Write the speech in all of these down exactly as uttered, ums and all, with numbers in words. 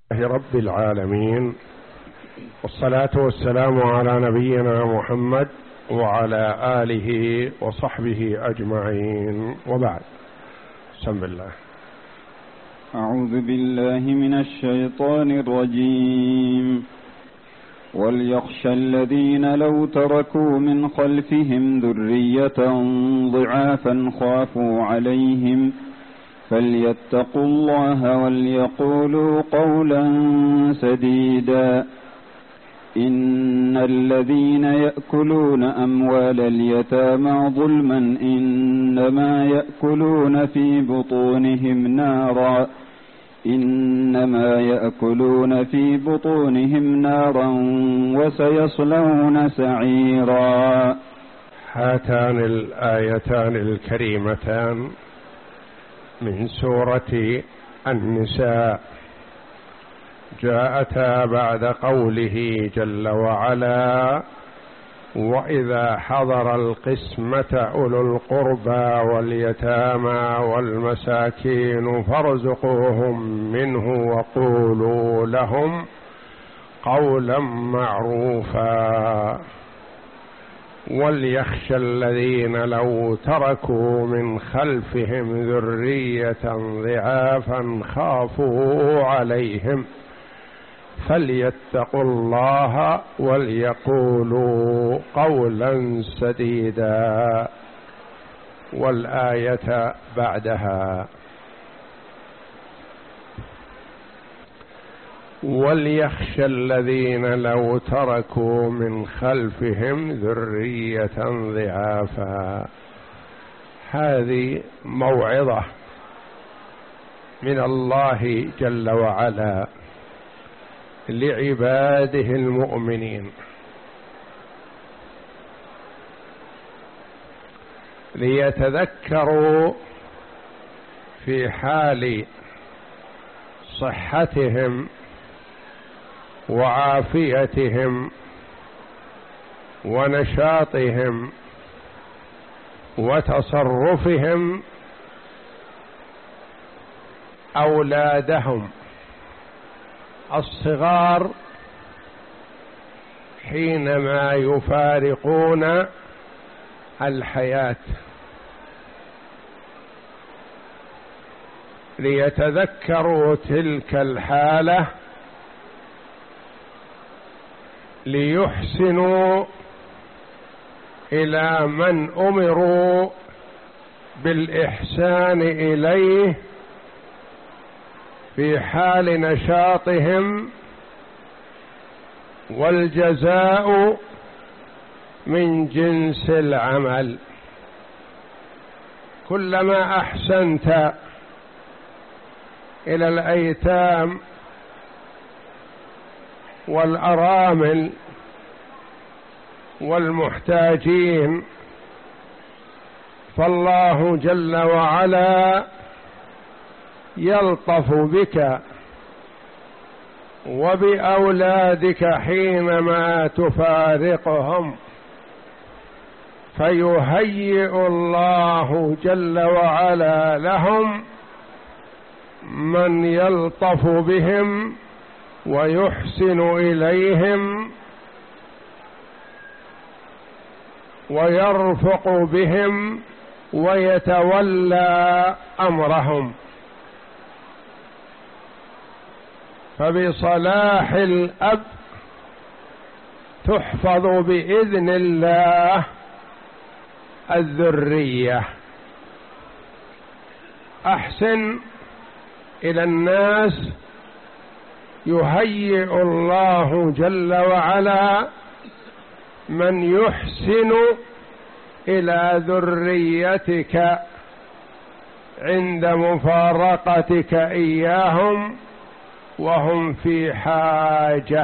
رب العالمين، والصلاة والسلام على نبينا محمد وعلى آله وصحبه أجمعين، وبعد. بسم الله. أعوذ بالله من الشيطان الرجيم. وليخشى الذين لو تركوا من خلفهم ذرية ضعافا خافوا عليهم فليتقوا الله وليقولوا قولا سديدا. إن الذين يأكلون أموال اليتامى ظلما إنما يأكلون في بطونهم نارا إنما يأكلون في بطونهم نارا وسيصلون سعيرا. هاتان الآيتان الكريمتان من سورة النساء جاءتا بعد قوله جل وعلا: وإذا حضر القسمة أولو القربى واليتامى والمساكين فارزقوهم منه وقولوا لهم قولا معروفا. وليخشى الذين لو تركوا من خلفهم ذرية ضعافا خافوا عليهم فليتقوا الله وليقولوا قولا سديدا. والآية بعدها: وليخشى الذين لو تركوا من خلفهم ذرية ضعافا. هذه موعظة من الله جل وعلا لعباده المؤمنين، ليتذكروا في حال صحتهم وعافيتهم ونشاطهم وتصرفهم أولادهم الصغار حينما يفارقون الحياة، ليتذكروا تلك الحالة ليحسنوا إلى من أمروا بالإحسان إليه في حال نشاطهم، والجزاء من جنس العمل. كلما أحسنت إلى الأيتام والأرامل والمحتاجين فالله جل وعلا يلطف بك وبأولادك حينما تفارقهم، فيهيئ الله جل وعلا لهم من يلطف بهم ويحسن إليهم ويرفق بهم ويتولى أمرهم. فبصلاح الأب تحفظ بإذن الله الذرية. أحسن إلى الناس يهيئ الله جل وعلا من يحسن إلى ذريتك عند مفارقتك إياهم وهم في حاجة.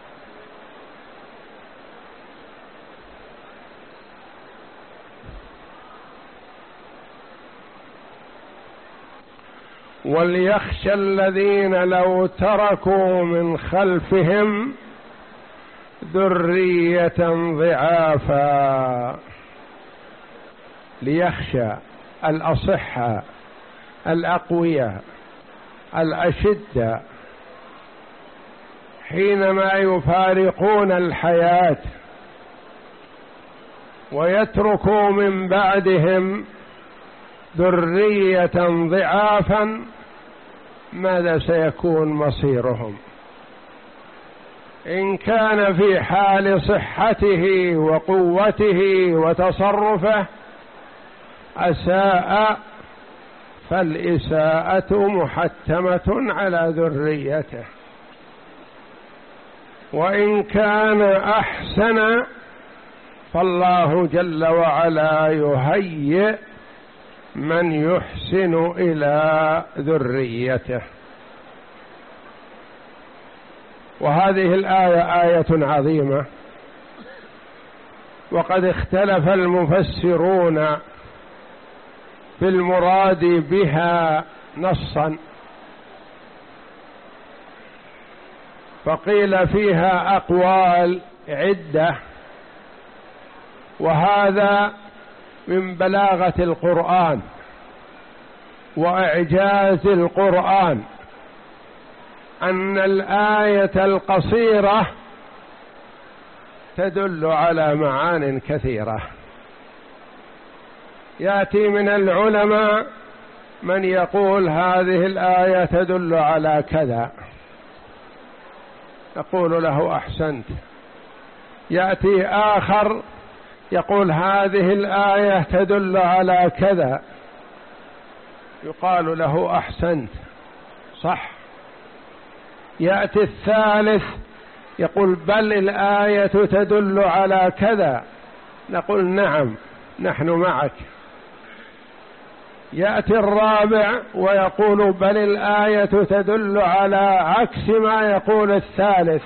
وليخشى الذين لو تركوا من خلفهم ذرية ضعافا. ليخشى الأصحاء الأقوياء الأشدة حينما يفارقون الحياة ويتركوا من بعدهم ذرية ضعافا، ماذا سيكون مصيرهم؟ إن كان في حال صحته وقوته وتصرفه أساء، فالإساءة محتمة على ذريته، وإن كان أحسن فالله جل وعلا يهيئ من يحسن إلى ذريته. وهذه الآية آية عظيمة، وقد اختلف المفسرون في المراد بها نصا، فقيل فيها أقوال عدة، وهذا من بلاغة القرآن وإعجاز القرآن أن الآية القصيرة تدل على معان كثيرة. يأتي من العلماء من يقول هذه الآية تدل على كذا، يقول له أحسنت. يأتي آخر يقول هذه الآية تدل على كذا، يقال له أحسنت، صح. يأتي الثالث يقول بل الآية تدل على كذا، نقول نعم نحن معك. يأتي الرابع ويقول بل الآية تدل على عكس ما يقول الثالث،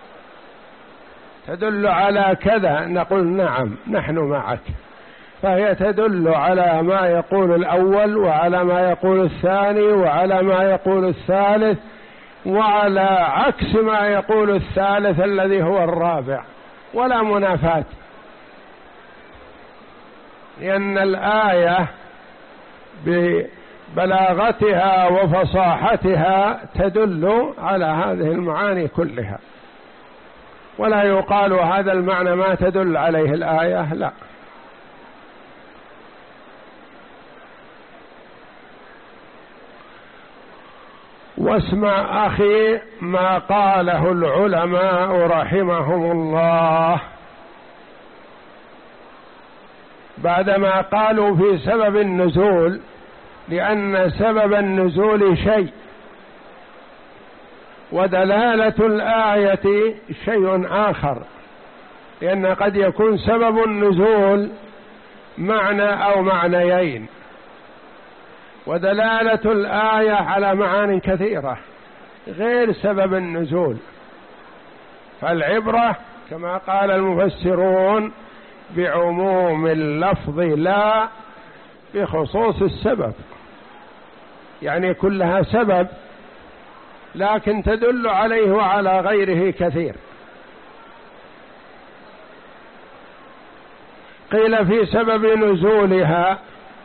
تدل على كذا، نقول نعم نحن معك. فهي تدل على ما يقول الأول وعلى ما يقول الثاني وعلى ما يقول الثالث وعلى عكس ما يقول الثالث الذي هو الرابع، ولا منافاة، لأن الآية ببلاغتها وفصاحتها تدل على هذه المعاني كلها، ولا يقال هذا المعنى ما تدل عليه الآية، لا. واسمع أخي ما قاله العلماء رحمهم الله بعدما قالوا في سبب النزول، لأن سبب النزول شيء ودلالة الآية شيء آخر، لأن قد يكون سبب النزول معنى أو معنيين، ودلالة الآية على معان كثيرة غير سبب النزول. فالعبرة كما قال المفسرون بعموم اللفظ لا بخصوص السبب، يعني كلها سبب لكن تدل عليه وعلى غيره كثير. قيل في سبب نزولها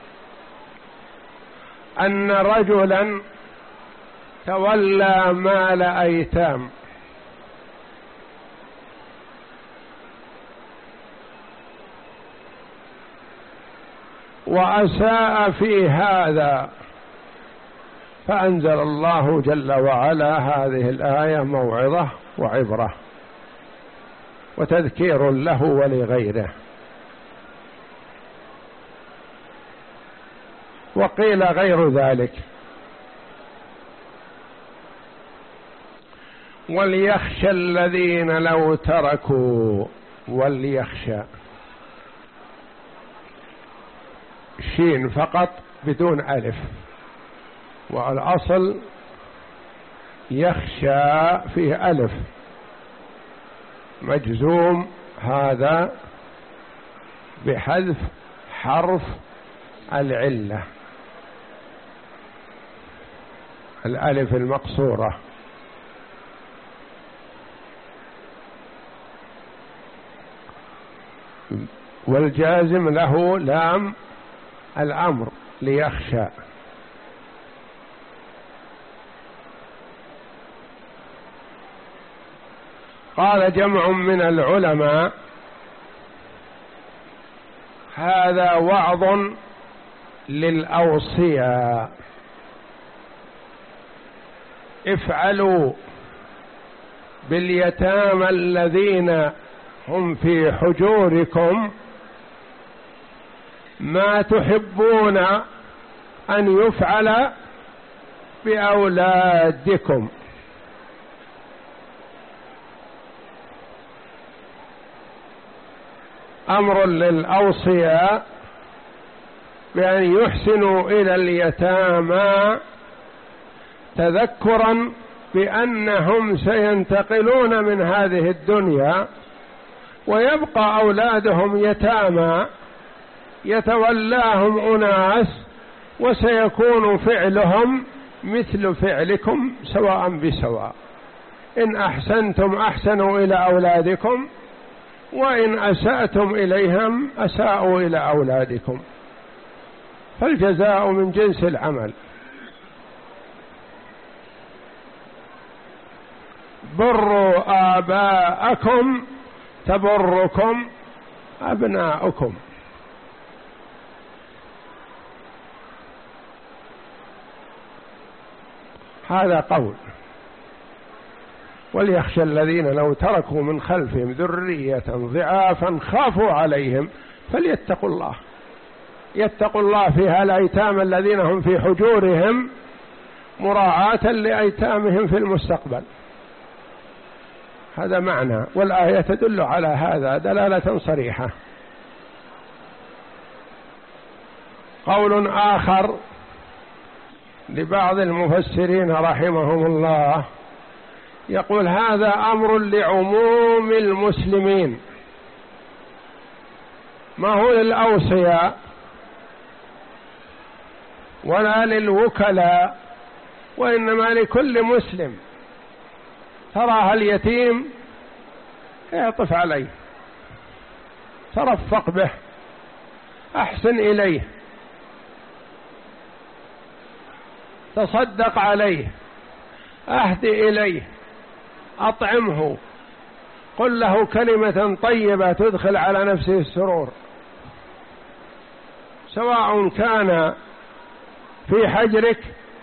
أن رجلا تولى مال أيتام، وأساء في هذا، فأنزل الله جل وعلا هذه الآية موعظة وعبرة وتذكير له ولغيره. وقيل غير ذلك. وليخشى الذين لو تركوا، وليخشى شين فقط بدون ألف، والأصل يخشى فيه ألف مجزوم، هذا بحذف حرف العلة الألف المقصورة. والجازم له لام الأمر ليخشى. قال جمع من العلماء: هذا وعظ للأوصياء، افعلوا باليتامى الذين هم في حجوركم ما تحبون أن يفعل بأولادكم. أمر للأوصياء بأن يحسنوا إلى اليتامى تذكرا بأنهم سينتقلون من هذه الدنيا ويبقى أولادهم يتامى يتولاهم أناس، وسيكون فعلهم مثل فعلكم سواء بسواء. إن أحسنتم أحسنوا إلى أولادكم، وإن أسأتم إليهم أساءوا إلى أولادكم، فالجزاء من جنس العمل. بروا آباءكم تبركم أبناؤكم. هذا قول. وليخشى الذين لو تركوا من خلفهم ذرية ضعافا خافوا عليهم فليتقوا الله. يتقوا الله في الأيتام الذين هم في حجورهم مراعاة لأيتامهم في المستقبل. هذا معنى، والآية تدل على هذا دلالة صريحة. قول آخر لبعض المفسرين رحمهم الله يقول: هذا أمر لعموم المسلمين، ما هو للأوصياء ولا للوكلاء، وإنما لكل مسلم ترى اليتيم اعطف عليه، ترفق به، أحسن إليه، تصدق عليه، أهد إليه، أطعمه، قل له كلمة طيبة تدخل على نفسه السرور، سواء كان في حجرك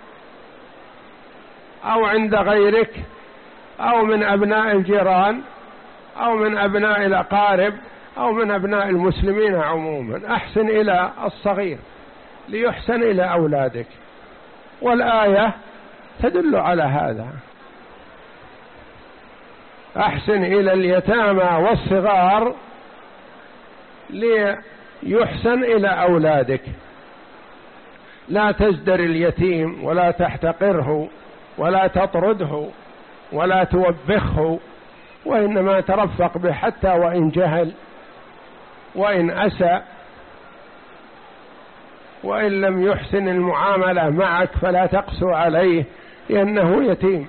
أو عند غيرك أو من أبناء الجيران أو من أبناء الأقارب أو من أبناء المسلمين عموما. أحسن إلى الصغير ليحسن إلى أولادك، والآية تدل على هذا. أحسن إلى اليتامى والصغار ليحسن إلى أولادك، لا تزدر اليتيم ولا تحتقره ولا تطرده ولا توبخه، وإنما ترفق به حتى وإن جهل وإن أسى، وإن لم يحسن المعاملة معك فلا تقسو عليه لأنه يتيم.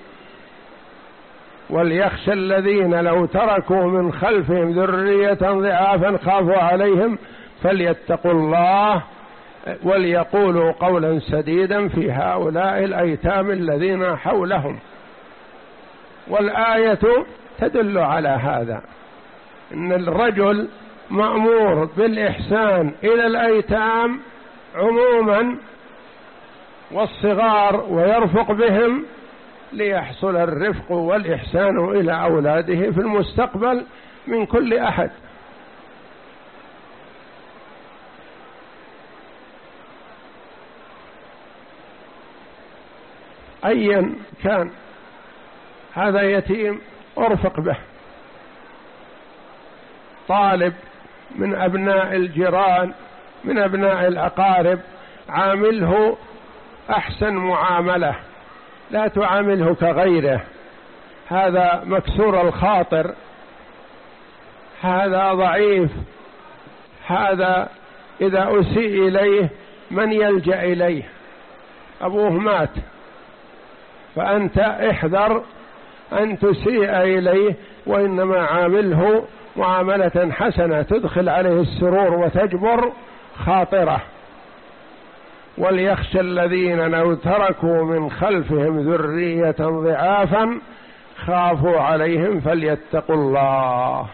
وليخشى الذين لو تركوا من خلفهم ذرية ضعافا خافوا عليهم فليتقوا الله وليقولوا قولا سديدا في هؤلاء الأيتام الذين حولهم. والآية تدل على هذا، إن الرجل مأمور بالإحسان إلى الأيتام عموما والصغار ويرفق بهم ليحصل الرفق والإحسان إلى أولاده في المستقبل من كل أحد. أيا كان هذا يتيم أرفق به، طالب من أبناء الجيران من أبناء الأقارب عامله أحسن معاملة، لا تعامله كغيره، هذا مكسور الخاطر، هذا ضعيف، هذا إذا أسيء إليه من يلجأ إليه؟ أبوه مات، فأنت احذر أن تسيء إليه، وإنما عامله معاملة حسنة تدخل عليه السرور وتجبر خاطره. وليخشى الذين لو تركوا من خلفهم ذرية ضعافا خافوا عليهم فليتقوا الله.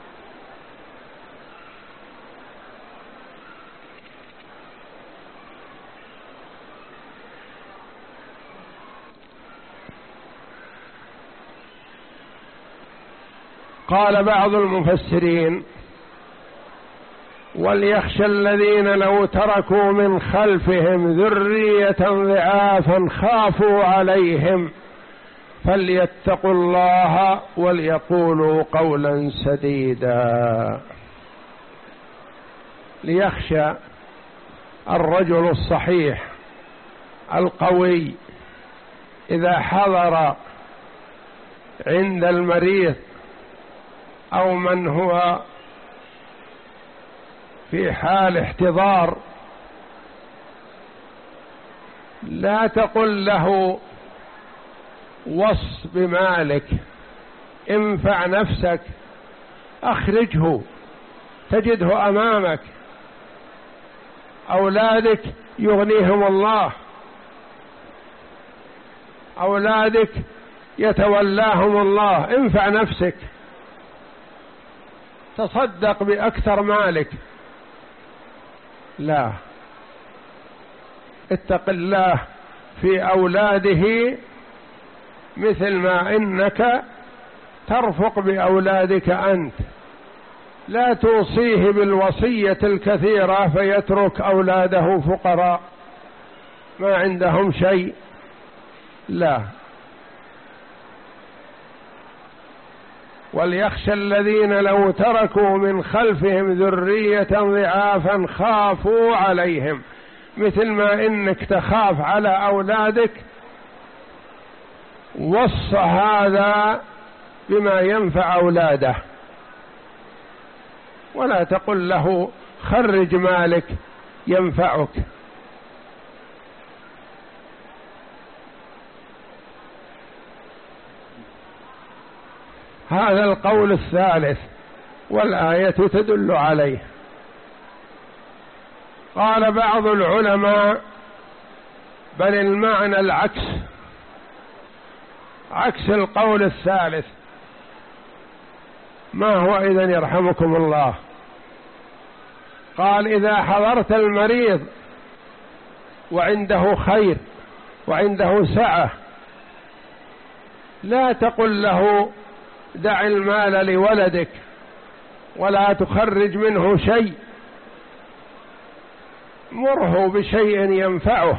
قال بعض المفسرين: وليخشى الذين لو تركوا من خلفهم ذرية ضعافا خافوا عليهم فليتقوا الله وليقولوا قولا سديدا. ليخشى الرجل الصحيح القوي إذا حضر عند المريض أو من هو في حال احتضار، لا تقل له وص بمالك، انفع نفسك، أخرجه تجده أمامك، أولادك يغنيهم الله، أولادك يتولاهم الله، انفع نفسك، تصدق بأكثر مالك. لا، اتق الله في أولاده مثل ما إنك ترفق بأولادك أنت. لا توصيه بالوصية الكثيرة فيترك أولاده فقراء ما عندهم شيء، لا. وليخشى الذين لو تركوا من خلفهم ذرية ضعافا خافوا عليهم، مثل ما إنك تخاف على أولادك وص هذا بما ينفع أولاده، ولا تقل له خرج مالك ينفعك. هذا القول الثالث والآية تدل عليه. قال بعض العلماء: بل المعنى العكس، عكس القول الثالث. ما هو إذن يرحمكم الله؟ قال: إذا حضرت المريض وعنده خير وعنده سعة، لا تقل له دع المال لولدك ولا تخرج منه شيء، مره بشيء ينفعه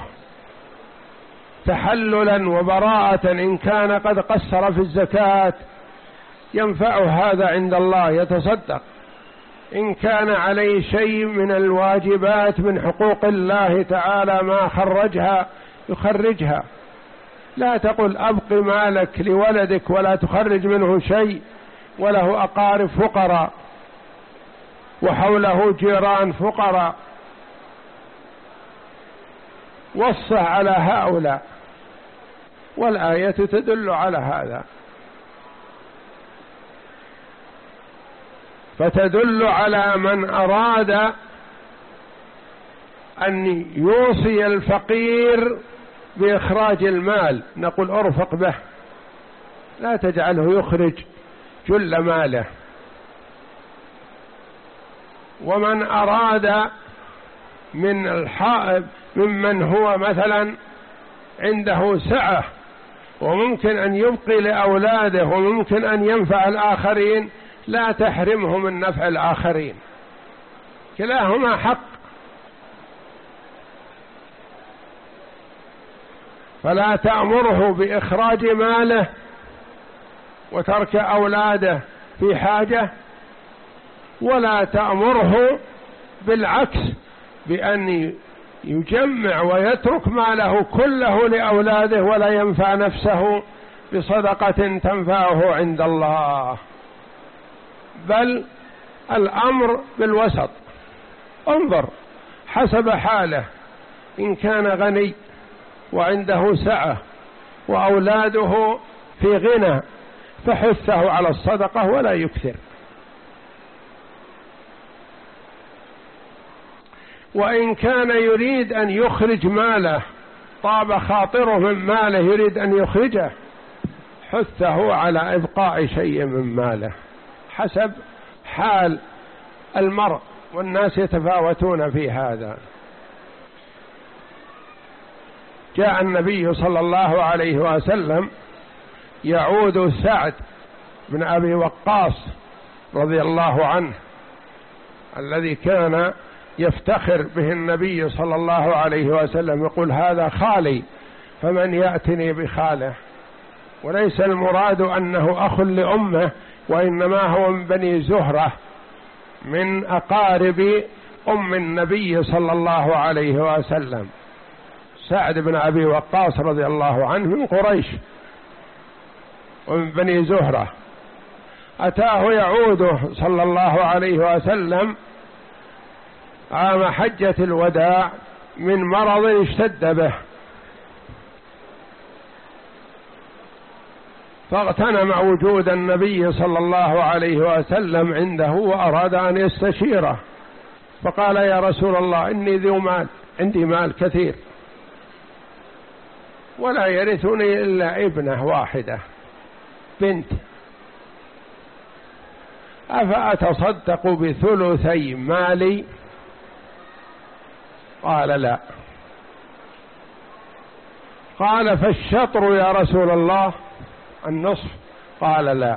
تحللا وبراءة. إن كان قد قصر في الزكاة ينفعه هذا عند الله يتصدق، إن كان عليه شيء من الواجبات من حقوق الله تعالى ما خرجها يخرجها. لا تقل أبق مالك لولدك ولا تخرج منه شيء وله أقارب فقراء وحوله جيران فقراء، وصه على هؤلاء، والآية تدل على هذا. فتدل على من أراد أن يوصي الفقير بإخراج المال نقول أرفق به، لا تجعله يخرج جل ماله. ومن أراد من الحائب ممن هو مثلا عنده سعة وممكن أن يبقي لأولاده وممكن أن ينفع الآخرين، لا تحرمه من نفع الآخرين، كلاهما حق. فلا تأمره بإخراج ماله وترك أولاده في حاجة، ولا تأمره بالعكس بأن يجمع ويترك ماله كله لأولاده ولا ينفع نفسه بصدقة تنفعه عند الله. بل الأمر بالوسط، انظر حسب حاله، إن كان غني وعنده سعة وأولاده في غنى فحثه على الصدقة ولا يكثر. وإن كان يريد أن يخرج ماله، طاب خاطره من ماله يريد أن يخرجه، حثه على إبقاء شيء من ماله حسب حال المرء، والناس يتفاوتون في هذا. جاء النبي صلى الله عليه وسلم يعود سعد بن أبي وقاص رضي الله عنه الذي كان يفتخر به النبي صلى الله عليه وسلم، يقول هذا خالي فمن يأتني بخاله، وليس المراد أنه أخ لأمه، وإنما هو من بني زهرة من أقارب أم النبي صلى الله عليه وسلم. سعد بن أبي وقاص رضي الله عنه من قريش ومن بني زهرة. أتاه يعوده صلى الله عليه وسلم عام حجة الوداع من مرض اشتد به، فاغتنم وجود النبي صلى الله عليه وسلم عنده وأراد أن يستشيره، فقال يا رسول الله إني ذو مال، عندي مال كثير ولا يرثني إلا ابنة واحدة بنت، أفأتصدق بثلثي مالي؟ قال لا. قال فالشطر يا رسول الله، النصف؟ قال لا.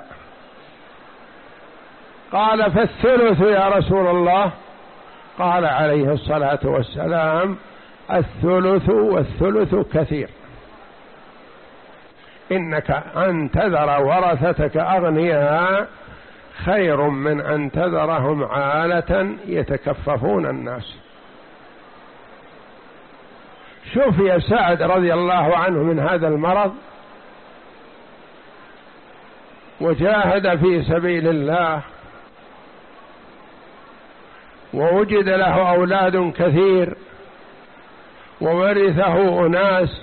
قال فالثلث يا رسول الله؟ قال عليه الصلاة والسلام الثلث والثلث كثير، إنك أن تذر ورثتك أغنياء خير من أن تذرهم عالة يتكففون الناس. شفي سعد رضي الله عنه من هذا المرض وجاهد في سبيل الله، ووجد له أولاد كثير وورثه أناس،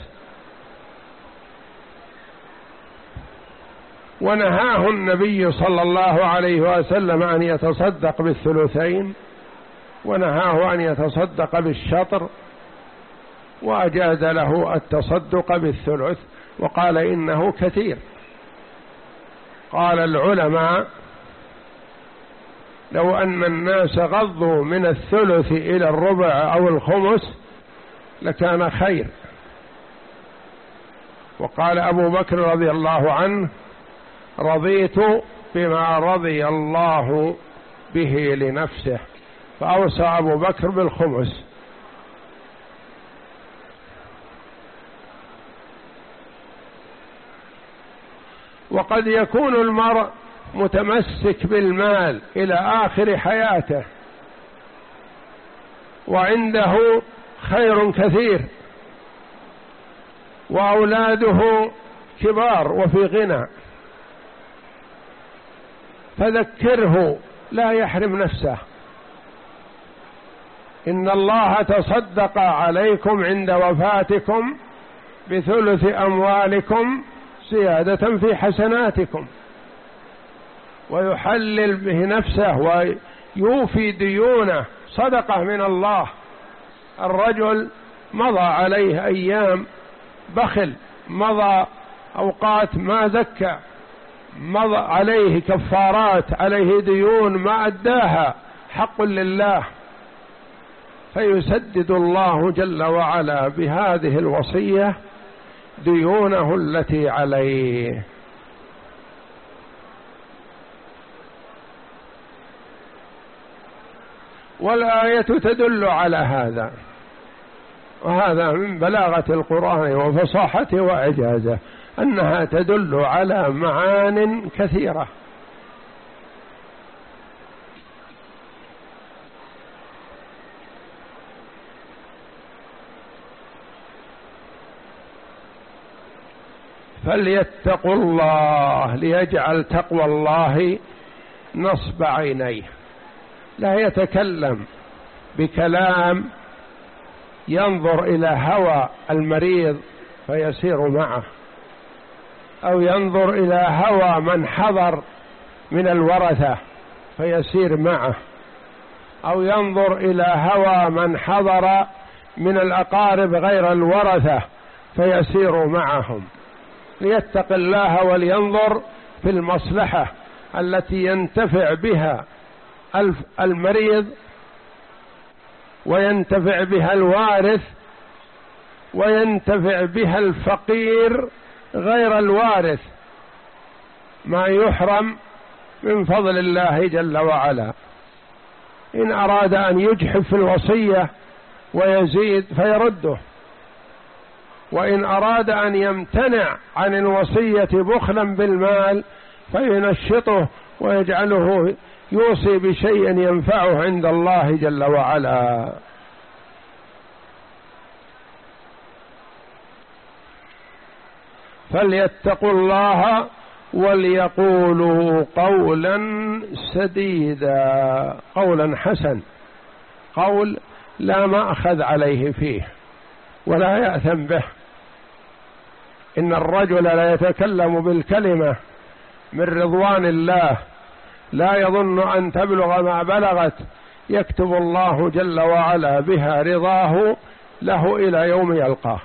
ونهاه النبي صلى الله عليه وسلم أن يتصدق بالثلثين، ونهاه أن يتصدق بالشطر، وأجاز له التصدق بالثلث وقال إنه كثير. قال العلماء لو أن الناس غضوا من الثلث إلى الربع أو الخمس لكان خير. وقال أبو بكر رضي الله عنه رضيت بما رضي الله به لنفسه، فأوصى أبو بكر بالخمس. وقد يكون المرء متمسك بالمال إلى آخر حياته وعنده خير كثير وأولاده كبار وفي غنى، فذكره لا يحرم نفسه، إن الله تصدق عليكم عند وفاتكم بثلث أموالكم زيادة في حسناتكم، ويحلل به نفسه ويوفي ديونه، صدقة من الله. الرجل مضى عليه أيام بخل، مضى أوقات ما زكى، مضى عليه كفارات، عليه ديون ما أداها، حق لله، فيسدد الله جل وعلا بهذه الوصية ديونه التي عليه. والآية تدل على هذا، وهذا من بلاغة القرآن وفصاحته وإعجازه أنها تدل على معان كثيرة. فليتقوا الله، ليجعل تقوى الله نصب عينيه، لا يتكلم بكلام ينظر إلى هوى المريض فيسير معه، أو ينظر إلى هوى من حضر من الورثة فيسير معه، أو ينظر إلى هوى من حضر من الأقارب غير الورثة فيسير معهم. ليتق الله ولينظر في المصلحة التي ينتفع بها المريض وينتفع بها الوارث وينتفع بها الفقير غير الوارث، ما يحرم من فضل الله جل وعلا. إن أراد أن يجحف في الوصية ويزيد فيرده، وإن أراد أن يمتنع عن الوصية بخلا بالمال فينشطه ويجعله يوصي بشيء ينفعه عند الله جل وعلا. فليتقوا الله وليقولوا قولا سديدا، قولا حسن، قول لا مأخذ عليه فيه ولا يأثم به. إن الرجل لا يتكلم بالكلمة من رضوان الله لا يظن أن تبلغ ما بلغت يكتب الله جل وعلا بها رضاه له إلى يوم يلقاه.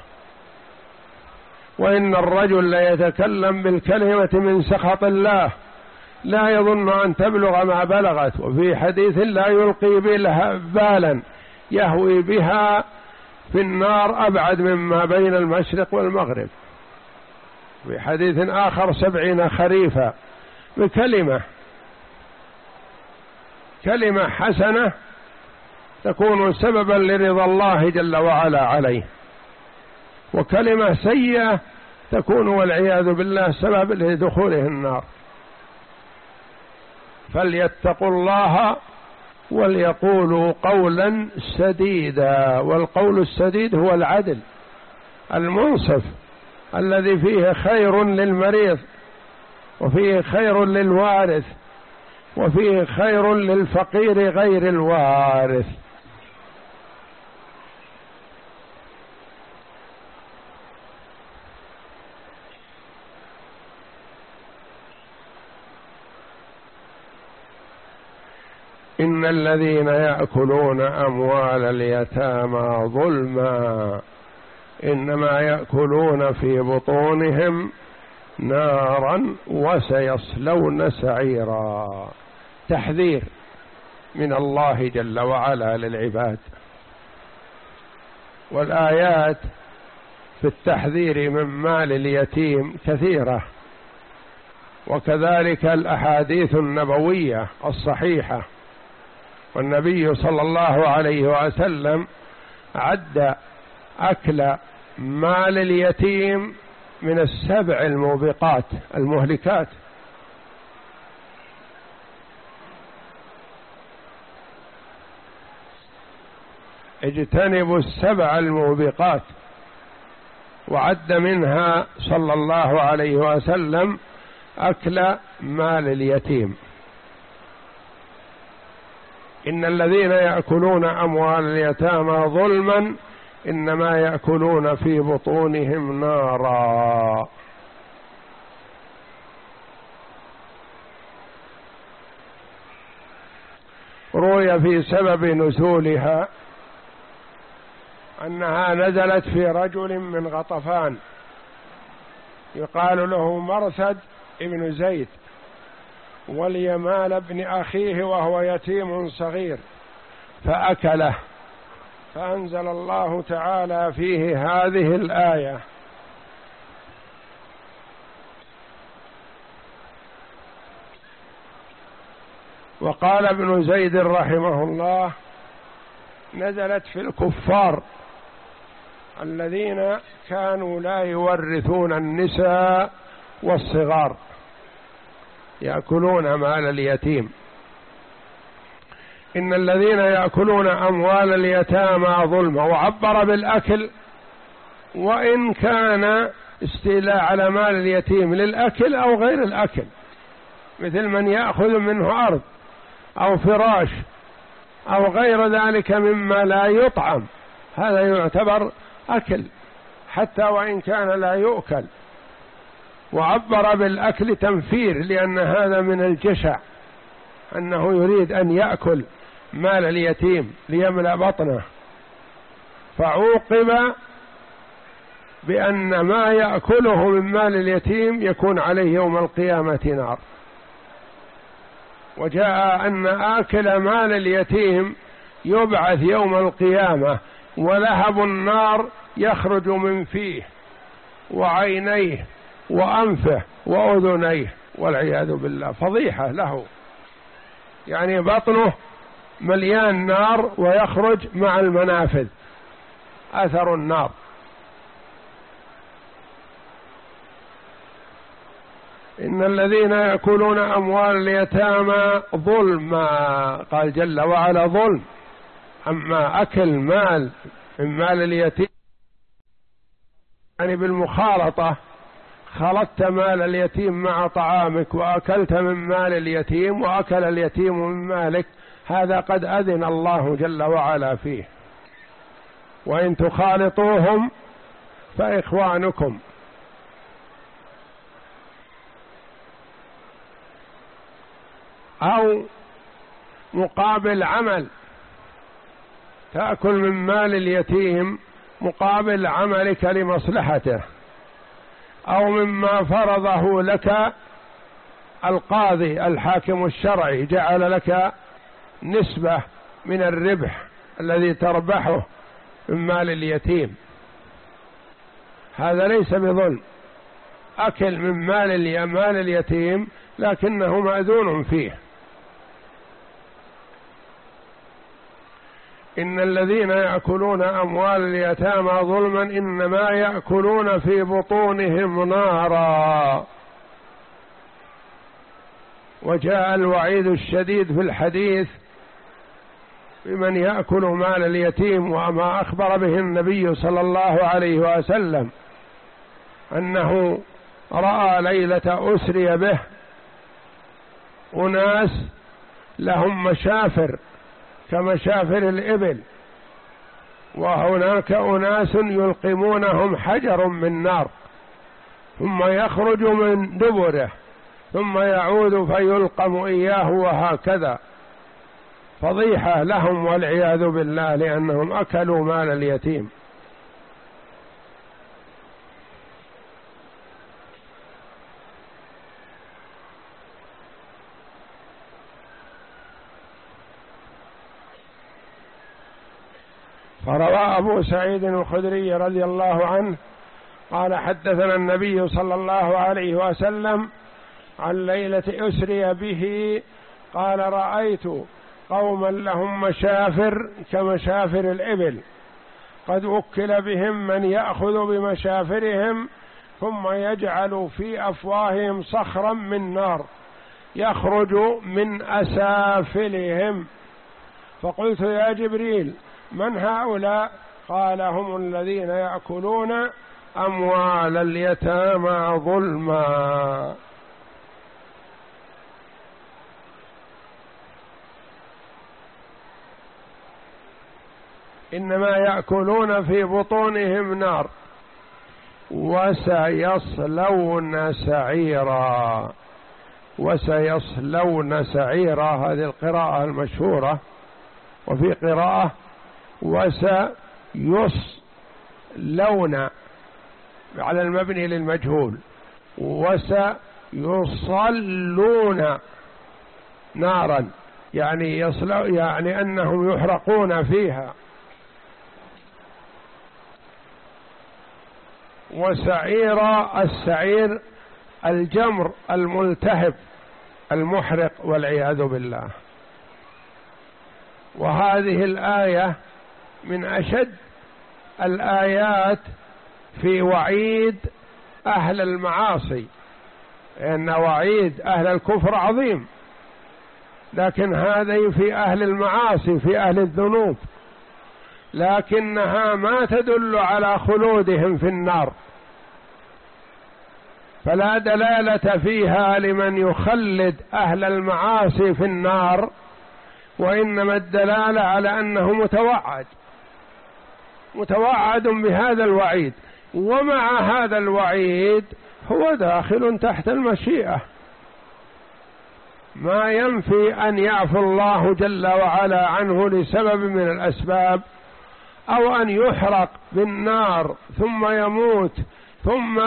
وإن الرجل لا يتكلم بالكلمة من سخط الله لا يظن أن تبلغ ما بلغت، وفي حديث لا يلقي بها بالا يهوي بها في النار أبعد مما بين المشرق والمغرب. في حديث آخر سبعين خريفا، بكلمة كلمة حسنة تكون سببا لرضا الله جل وعلا عليه، وكلمة سيئة تكون والعياذ بالله سبب لدخوله النار. فليتقوا الله وليقولوا قولا سديدا، والقول السديد هو العدل المنصف الذي فيه خير للمريض وفيه خير للوارث وفيه خير للفقير غير الوارث. إن الذين يأكلون أموال اليتامى ظلما إنما يأكلون في بطونهم نارا وسيصلون سعيرا. تحذير من الله جل وعلا للعباد، والآيات في التحذير من مال اليتيم كثيرة، وكذلك الأحاديث النبوية الصحيحة. والنبي صلى الله عليه وسلم عد أكل مال اليتيم من السبع الموبقات المهلكات. اجتنبوا السبع الموبقات، وعد منها صلى الله عليه وسلم أكل مال اليتيم. إن الذين يأكلون أموال اليتامى ظلما إنما يأكلون في بطونهم نارا. روي في سبب نزولها أنها نزلت في رجل من غطفان يقال له مرثد ابن زيد، وليمال ابن أخيه وهو يتيم صغير فأكله، فأنزل الله تعالى فيه هذه الآية: وقال ابن زيد رحمه الله: نزلت في الكفار الذين كانوا لا يورثون النساء والصغار يأكلون مال اليتيم. إن الذين يأكلون أموال اليتامى ظلما، وعبر بالأكل، وإن كان استيلاء على مال اليتيم للأكل أو غير الأكل، مثل من يأخذ منه أرض أو فراش أو غير ذلك مما لا يطعم، هذا يعتبر أكل حتى وإن كان لا يؤكل. وعبر بالأكل تنفير، لأن هذا من الجشع، أنه يريد أن يأكل مال اليتيم ليملأ بطنه، فعوقب بأن ما يأكله من مال اليتيم يكون عليه يوم القيامة نار. وجاء أن آكل مال اليتيم يبعث يوم القيامة ولهب النار يخرج من فيه وعينيه وأنفه وأذنيه والعياذ بالله، فضيحة له، يعني بطنه مليان نار ويخرج مع المنافذ أثر النار. إن الذين يأكلون أموال اليتامى ظلما، قال جل وعلا ظلم. أما أكل مال من مال اليتيم يعني بالمخالطة، خلطت مال اليتيم مع طعامك وأكلت من مال اليتيم وأكل اليتيم من مالك، هذا قد أذن الله جل وعلا فيه. وإن تخالطوهم فإخوانكم. أو مقابل عمل، تأكل من مال اليتيم مقابل عملك لمصلحته، أو مما فرضه لك القاضي الحاكم الشرعي، جعل لك نسبة من الربح الذي تربحه من مال اليتيم، هذا ليس بظلم. أكل من مال مال اليتيم لكنه مأذون فيه. إن الذين يأكلون أموال اليتامى ظلما إنما يأكلون في بطونهم نارا. وجاء الوعيد الشديد في الحديث بمن يأكل مال اليتيم، وما أخبر به النبي صلى الله عليه وسلم أنه رأى ليلة أسري به أناس لهم مشافر كمشافر الإبل، وهناك أناس يلقمونهم حجر من نار ثم يخرج من دبره ثم يعود فيلقم إياه، وهكذا، فضيحة لهم والعياذ بالله لأنهم أكلوا مال اليتيم. فروى أبو سعيد الخدري رضي الله عنه قال حدثنا النبي صلى الله عليه وسلم عن ليلة أسري به قال رأيت قوما لهم مشافر كمشافر الإبل، قد وكل بهم من يأخذ بمشافرهم ثم يجعل في أفواههم صخرا من نار يخرج من أسافلهم. فقلت يا جبريل من هؤلاء؟ قال هم الذين يأكلون أموال اليتامى ظلما. إنما يأكلون في بطونهم نار وسيصلون سعيرا. وسيصلون سعيرا، هذه القراءة المشهورة، وفي قراءة وسيصلون على المبني للمجهول، وسيصلون نارا يعني يصلوا يعني أنهم يحرقون فيها. وسعير السعير الجمر الملتهب المحرق والعياذ بالله. وهذه الآية من أشد الآيات في وعيد أهل المعاصي، لأن وعيد أهل الكفر عظيم، لكن هذه في أهل المعاصي في أهل الذنوب، لكنها ما تدل على خلودهم في النار، فلا دلالة فيها لمن يخلد أهل المعاصي في النار، وإنما الدلالة على أنه متوعد متوعد بهذا الوعيد، ومع هذا الوعيد هو داخل تحت المشيئة، ما ينفي أن يعفو الله جل وعلا عنه لسبب من الأسباب أو أن يحرق بالنار ثم يموت ثم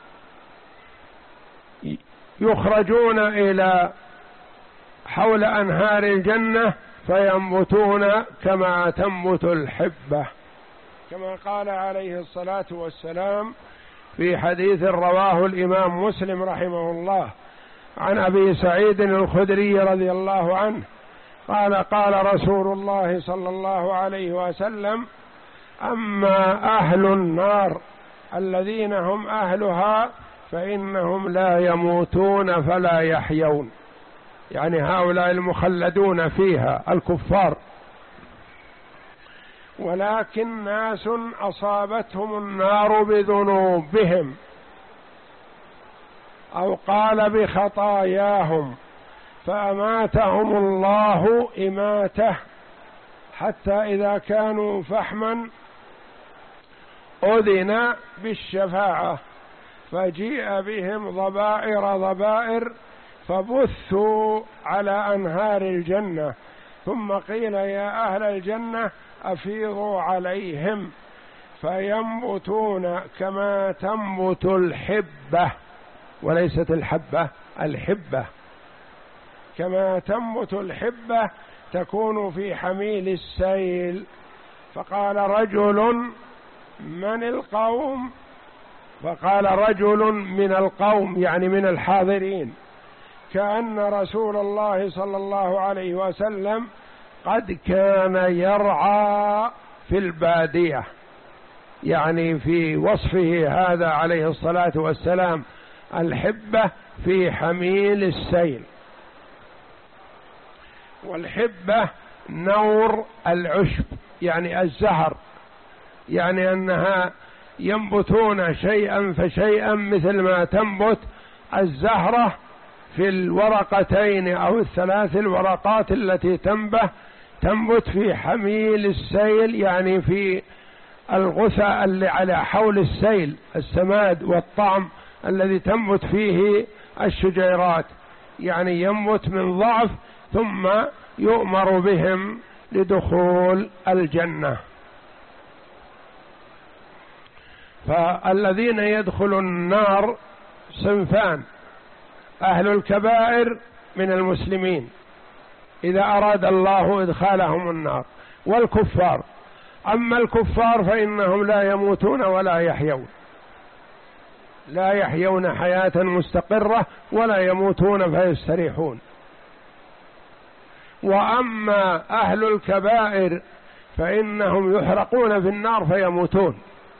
يخرجون إلى حول أنهار الجنة فينبتون كما تنبت الحبة، كما قال عليه الصلاة والسلام في حديث رواه الإمام مسلم رحمه الله عن أبي سعيد الخدري رضي الله عنه قال قال رسول الله صلى الله عليه وسلم: أما أهل النار الذين هم أهلها فإنهم لا يموتون فلا يحيون، يعني هؤلاء المخلدون فيها الكفار، ولكن ناس أصابتهم النار بذنوبهم أو قال بخطاياهم فأماتهم الله إماتة حتى إذا كانوا فحما أذن بالشفاعة فجيء بهم ضبائر ضبائر فبثوا على أنهار الجنة، ثم قيل يا أهل الجنة أفيضوا عليهم فينبتون كما تنبت الحبة، وليست الحبة، الحبة، كما تنبت الحبة تكون في حميل السيل. فقال رجل: من القوم؟ فقال رجل من القوم، يعني من الحاضرين، كأن رسول الله صلى الله عليه وسلم قد كان يرعى في البادية، يعني في وصفه هذا عليه الصلاة والسلام الحبة في حميل السيل. والحبة نور العشب، يعني الزهر، يعني أنها ينبتون شيئا فشيئا مثل ما تنبت الزهرة في الورقتين أو الثلاث الورقات التي تنبه تنبت في حميل السيل، يعني في الغثاء اللي على حول السيل، السماد والطعم الذي تنبت فيه الشجيرات، يعني ينبت من ضعف ثم يؤمر بهم لدخول الجنة. فالذين يدخلون النار صنفان: أهل الكبائر من المسلمين إذا أراد الله إدخالهم النار، والكفار. أما الكفار فإنهم لا يموتون ولا يحيون، لا يحيون حياة مستقرة ولا يموتون فيستريحون. وأما أهل الكبائر فإنهم يحرقون في النار فيموتون،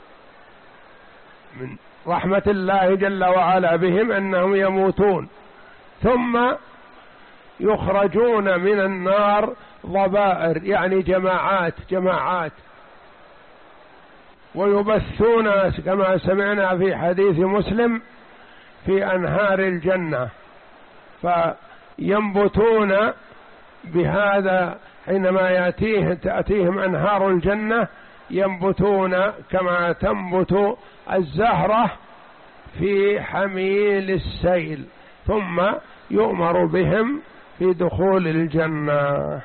من رحمة الله جل وعلا بهم أنهم يموتون، ثم يخرجون من النار ضبائر، يعني جماعات جماعات، ويبثون كما سمعنا في حديث مسلم في أنهار الجنة، فينبتون بهذا حينما يأتيه تأتيهم أنهار الجنة ينبتون كما تنبت الزهرة في حميل السيل، ثم يؤمر بهم في دخول الجنة.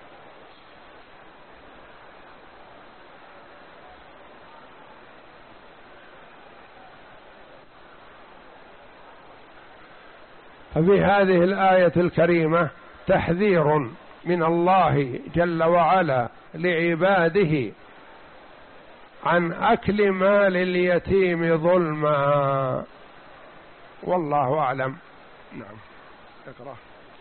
ففي هذه الآية الكريمة تحذير من الله جل وعلا لعباده عن أكل مال اليتيم ظلما، والله أعلم. نعم، اقرأ.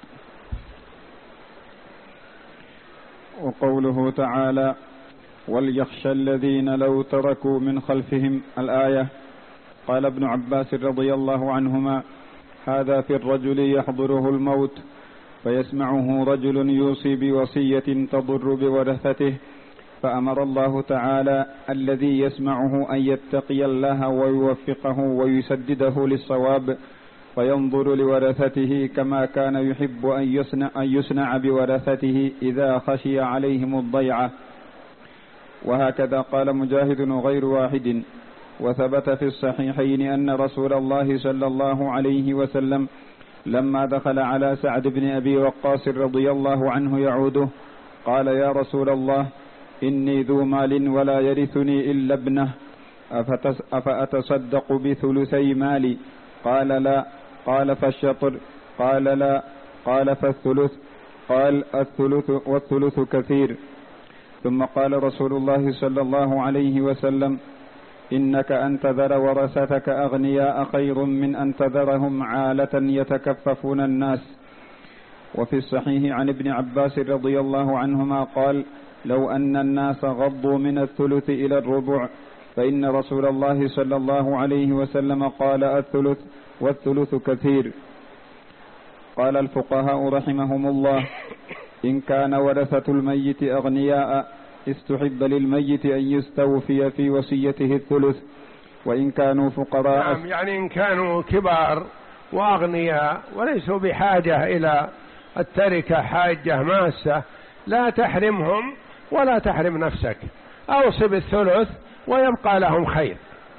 وقوله تعالى: وليخشى الذين لو تركوا من خلفهم، الآية. قال ابن عباس رضي الله عنهما: هذا في الرجل يحضره الموت فيسمعه رجل يوصي بوصية تضر بورثته، فأمر الله تعالى الذي يسمعه أن يتقي الله ويوفقه ويسدده للصواب، فينظر لورثته كما كان يحب أن يصنع, أن يصنع بورثته إذا خشي عليهم الضيعة. وهكذا قال مجاهد وغير واحد. وثبت في الصحيحين أن رسول الله صلى الله عليه وسلم لما دخل على سعد بن أبي وقاص رضي الله عنه يعوده قال: يا رسول الله، إني ذو مال ولا يرثني إلا ابنه، أفأتصدق بثلثي مالي؟ قال لا. قال فالشطر؟ قال لا. قال فالثلث؟ قال الثلث والثلث كثير. ثم قال رسول الله صلى الله عليه وسلم: إنك أن تذر ورثتك أغنياء خير من أن تذرهم عالة يتكففون الناس. وفي الصحيح عن ابن عباس رضي الله عنهما قال: لو أن الناس غضوا من الثلث إلى الربع، فإن رسول الله صلى الله عليه وسلم قال: الثلث والثلث كثير. قال الفقهاء رحمهم الله: إن كان ورثة الميت أغنياء استحب للميت أن يستوفي في وصيته الثلث، وإن كانوا فقراء. نعم، يعني إن كانوا كبار وأغنياء وليسوا بحاجة إلى التركة حاجة ماسة، لا تحرمهم ولا تحرم نفسك، أوصي بالثلث ويبقى لهم خير،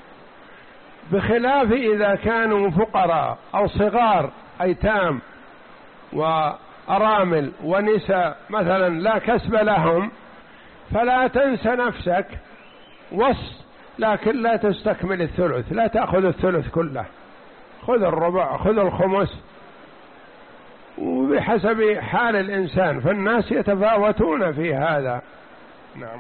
بخلاف إذا كانوا فقراء أو صغار أيتام وأرامل ونساء مثلا لا كسب لهم، فلا تنسى نفسك وص، لكن لا تستكمل الثلث، لا تأخذ الثلث كله، خذ الربع، خذ الخمس، وبحسب حال الإنسان، فالناس يتفاوتون في هذا. نعم.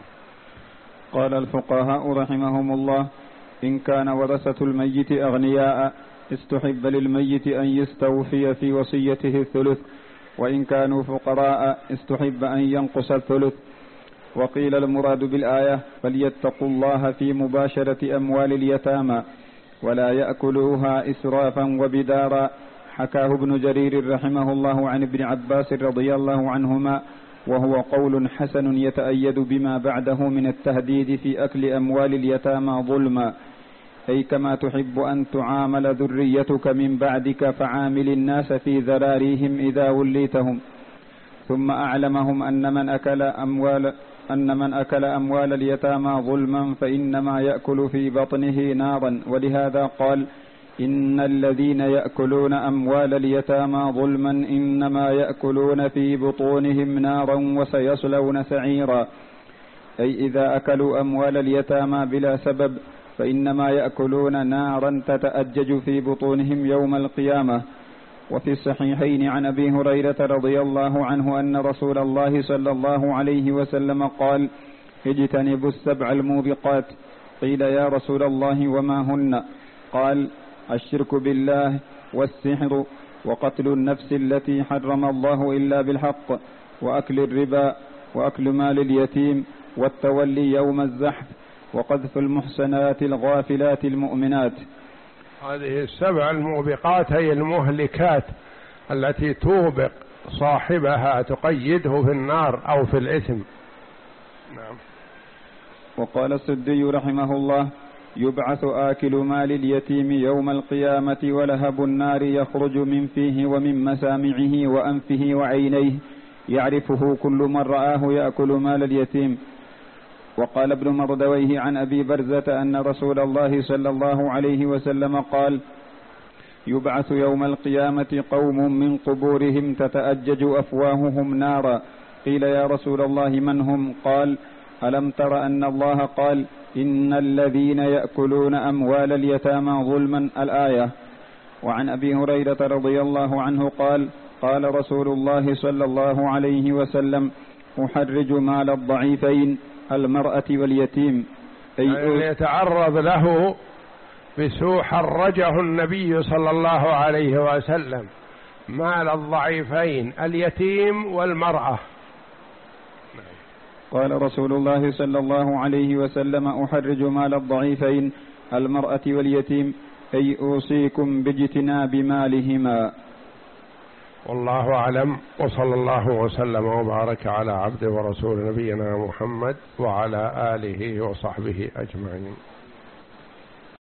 قال الفقهاء رحمهم الله: إن كان ورثة الميت أغنياء استحب للميت أن يستوفي في وصيته الثلث، وإن كانوا فقراء استحب أن ينقص الثلث. وقيل المراد بالآية: فليتقوا الله في مباشرة أموال اليتامى ولا يأكلوها إسرافا وبدارا. حكاه ابن جرير رحمه الله عن ابن عباس رضي الله عنهما، وهو قول حسن يتأيد بما بعده من التهديد في أكل أموال اليتامى ظلما، أي كما تحب أن تعامل ذريتك من بعدك فعامل الناس في ذراريهم إذا وليتهم. ثم أعلمهم أن من أكل أموال أن من أكل أموال اليتامى ظلما فإنما يأكل في بطنه نارا، ولهذا قال: إن الذين يأكلون أموال اليتامى ظلما إنما يأكلون في بطونهم نارا وسيصلون سعيرا، أي إذا أكلوا أموال اليتامى بلا سبب فإنما يأكلون نارا تتأجج في بطونهم يوم القيامة. وفي الصحيحين عن أبي هريرة رضي الله عنه أن رسول الله صلى الله عليه وسلم قال: اجتنبوا السبع الموبقات. قيل: يا رسول الله وما هن؟ قال: الشرك بالله، والسحر، وقتل النفس التي حرم الله إلا بالحق، وأكل الربا، وأكل مال اليتيم، والتولي يوم الزحف، وقذف المحسنات الغافلات المؤمنات. هذه السبع الموبقات هي المهلكات التي توبق صاحبها، تقيده في النار أو في الإثم. نعم. وقال السدي رحمه الله: يبعث آكل مال اليتيم يوم القيامة ولهب النار يخرج من فيه ومن مسامعه وأنفه وعينيه، يعرفه كل من رآه يأكل مال اليتيم. وقال ابن مردويه عن أبي برزة أن رسول الله صلى الله عليه وسلم قال: يبعث يوم القيامة قوم من قبورهم تتأجج أفواههم نارا. قيل: يا رسول الله من هم؟ قال: ألم تر أن الله قال: إن الذين يأكلون أموال اليتامى ظلما، الآية. وعن أبي هريرة رضي الله عنه قال: قال رسول الله صلى الله عليه وسلم: أحرج مال الضعيفين، المرأة واليتيم، أي يعني يتعرض له بسوء حرجه النبي صلى الله عليه وسلم مال الضعيفين اليتيم والمرأة. قال رسول الله صلى الله عليه وسلم: أحرج مال الضعيفين، المرأة واليتيم، أي أوصيكم باجتناب مالهما. والله أعلم، وصلى الله وسلم وبارك على عبده ورسول نبينا محمد وعلى آله وصحبه أجمعين.